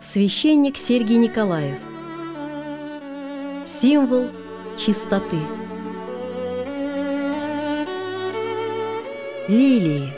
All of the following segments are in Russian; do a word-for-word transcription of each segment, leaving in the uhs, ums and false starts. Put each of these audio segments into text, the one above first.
Священник Сергий Николаев. Символ чистоты. Лилии.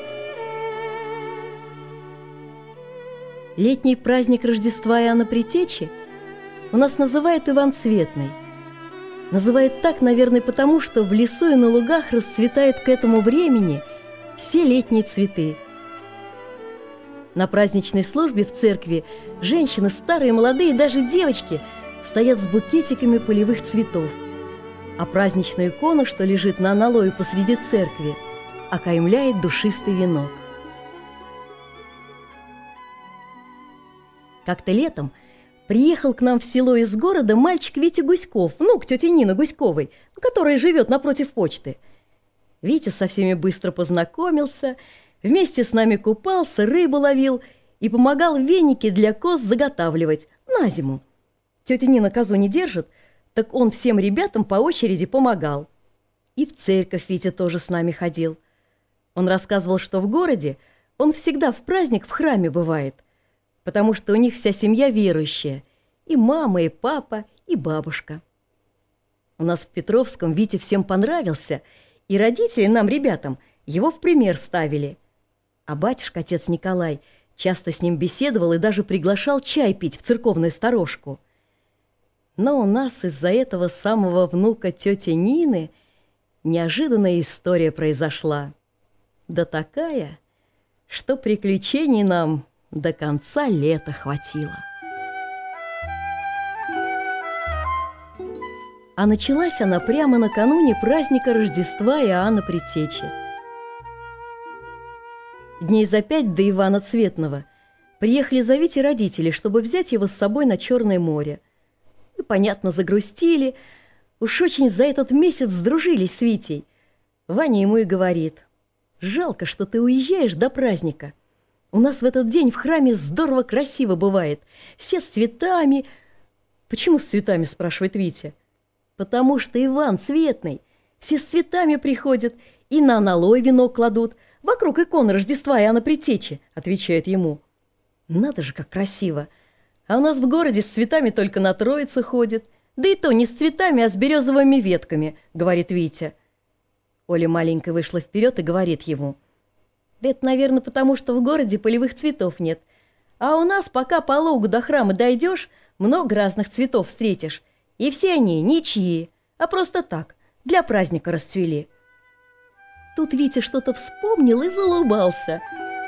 Летний праздник Рождества Иоанна Предтечи у нас называют Иванцветный. Называют так, наверное, потому что в лесу и на лугах расцветают к этому времени все летние цветы. На праздничной службе в церкви женщины, старые, молодые, даже девочки стоят с букетиками полевых цветов, а праздничную икону, что лежит на аналое посреди церкви, окаймляет душистый венок. Как-то летом приехал к нам в село из города мальчик Витя Гуськов, внук тети Нины Гуськовой, которая живет напротив почты. Витя со всеми быстро познакомился, вместе с нами купался, рыбу ловил и помогал веники для коз заготавливать на зиму. Тетя Нина козу не держит, так он всем ребятам по очереди помогал. И в церковь Витя тоже с нами ходил. Он рассказывал, что в городе он всегда в праздник в храме бывает, потому что у них вся семья верующая, и мама, и папа, и бабушка. У нас в Петровском Витя всем понравился, и родители нам, ребятам, его в пример ставили. А батюшка, отец Николай, часто с ним беседовал и даже приглашал чай пить в церковную сторожку. Но у нас из-за этого самого внука тети Нины неожиданная история произошла. Да такая, что приключений нам до конца лета хватило. А началась она прямо накануне праздника Рождества Иоанна Предтечи. Дней за пять до Ивана Цветного приехали за Витей родители, чтобы взять его с собой на Черное море. И, понятно, загрустили. Уж очень за этот месяц сдружились с Витей. Ваня ему и говорит: «Жалко, что ты уезжаешь до праздника. У нас в этот день в храме здорово красиво бывает. Все с цветами». «Почему с цветами?» – спрашивает Витя. «Потому что Иван Цветный. Все с цветами приходят и на аналой венок кладут. Вокруг иконы Рождества Иоанна Предтечи», – отвечает ему. «Надо же, как красиво! А у нас в городе с цветами только на Троице ходит. Да и то не с цветами, а с березовыми ветками», – говорит Витя. Оля маленькая вышла вперед и говорит ему: «Да это, наверное, потому что в городе полевых цветов нет. А у нас, пока по лугу до храма дойдешь, много разных цветов встретишь. И все они ничьи, а просто так, для праздника расцвели». Тут Витя что-то вспомнил и заулыбался.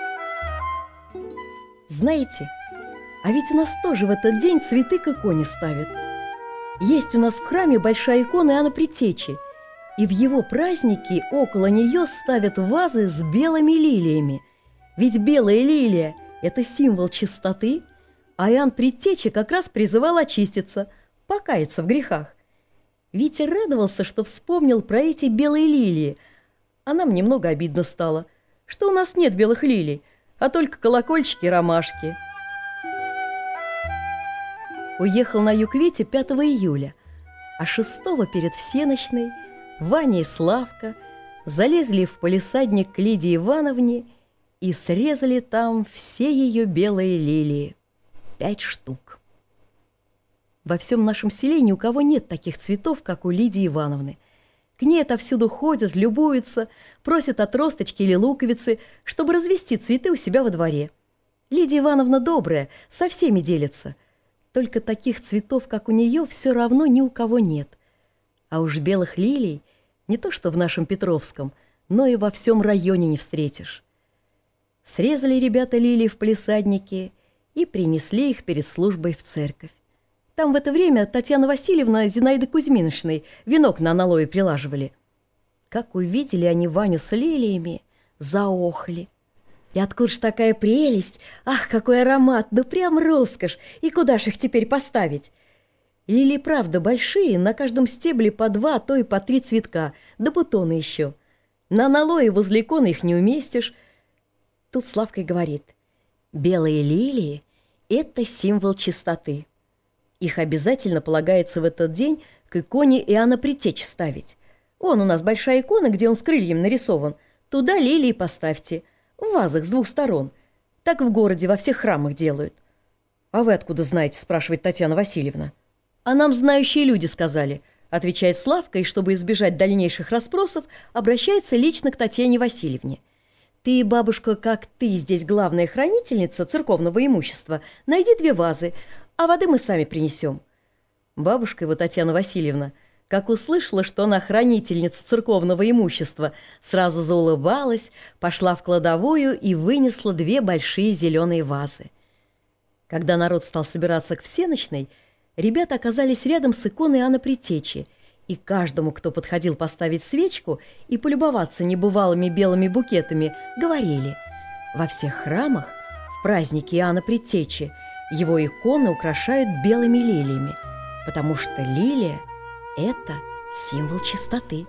Знаете, а ведь у нас тоже в этот день цветы к иконе ставят. Есть у нас в храме большая икона Иоанна Предтечи, и в его праздники около нее ставят вазы с белыми лилиями. Ведь белая лилия – это символ чистоты, а Иоанн Предтеча как раз призывал очиститься, покаяться в грехах. Витя радовался, что вспомнил про эти белые лилии, а нам немного обидно стало, что у нас нет белых лилий, а только колокольчики и ромашки. Уехал на юг Витя пятого июля, а шестого перед всенощной Ваня и Славка залезли в палисадник к Лидии Ивановне и срезали там все ее белые лилии. Пять штук. Во всем нашем селе ни у кого нет таких цветов, как у Лидии Ивановны. К ней отовсюду ходят, любуются, просят отросточки или луковицы, чтобы развести цветы у себя во дворе. Лидия Ивановна добрая, со всеми делится. Только таких цветов, как у нее, все равно ни у кого нет. А уж белых лилий не то что в нашем Петровском, но и во всем районе не встретишь. Срезали ребята лилии в палисаднике и принесли их перед службой в церковь. Там в это время Татьяна Васильевна с Зинаидой Кузьминишной венок на аналое прилаживали. Как увидели они Ваню с лилиями, заохали. И откуда ж такая прелесть? Ах, какой аромат! Ну прям роскошь! И куда ж их теперь поставить? Лилии, правда, большие, на каждом стебле по два, а то и по три цветка, да бутоны еще. На аналое возле иконы их не уместишь. Тут Славка говорит: белые лилии – это символ чистоты. Их обязательно полагается в этот день к иконе Иоанна Предтечи ставить. Вон у нас большая икона, где он с крыльями нарисован. Туда лилии поставьте, в вазах с двух сторон. Так в городе во всех храмах делают. «А вы откуда знаете?» – спрашивает Татьяна Васильевна. «А нам знающие люди сказали», – отвечает Славка, и, чтобы избежать дальнейших расспросов, обращается лично к Татьяне Васильевне. «Ты, бабушка, как ты здесь главная хранительница церковного имущества, найди две вазы, а воды мы сами принесем». Бабушка его, Татьяна Васильевна, как услышала, что она хранительница церковного имущества, сразу заулыбалась, пошла в кладовую и вынесла две большие зеленые вазы. Когда народ стал собираться к всенощной, ребята оказались рядом с иконой Иоанна Предтечи, и каждому, кто подходил поставить свечку и полюбоваться небывалыми белыми букетами, говорили: во всех храмах в празднике Иоанна Предтечи его иконы украшают белыми лилиями, потому что лилия – это символ чистоты.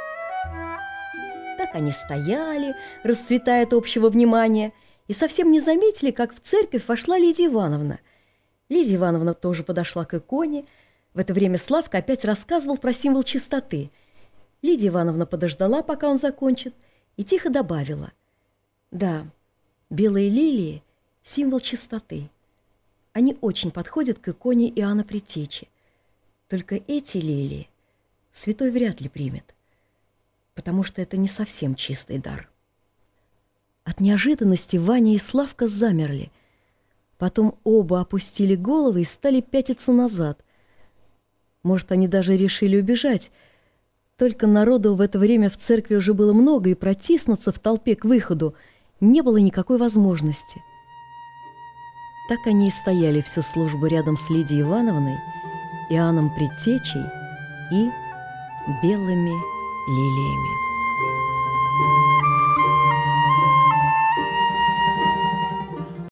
Так они стояли, расцветая от общего внимания, и совсем не заметили, как в церковь вошла Лидия Ивановна. Лидия Ивановна тоже подошла к иконе. В это время Славка опять рассказывал про символ чистоты. Лидия Ивановна подождала, пока он закончит, и тихо добавила: «Да, белые лилии – символ чистоты. Они очень подходят к иконе Иоанна Предтечи. Только эти лилии святой вряд ли примет, потому что это не совсем чистый дар». От неожиданности Ваня и Славка замерли. Потом оба опустили головы и стали пятиться назад. Может, они даже решили убежать. Только народу в это время в церкви уже было много, и протиснуться в толпе к выходу не было никакой возможности. Так они и стояли всю службу рядом с Лидией Ивановной, Иоанном Предтечей и белыми лилиями.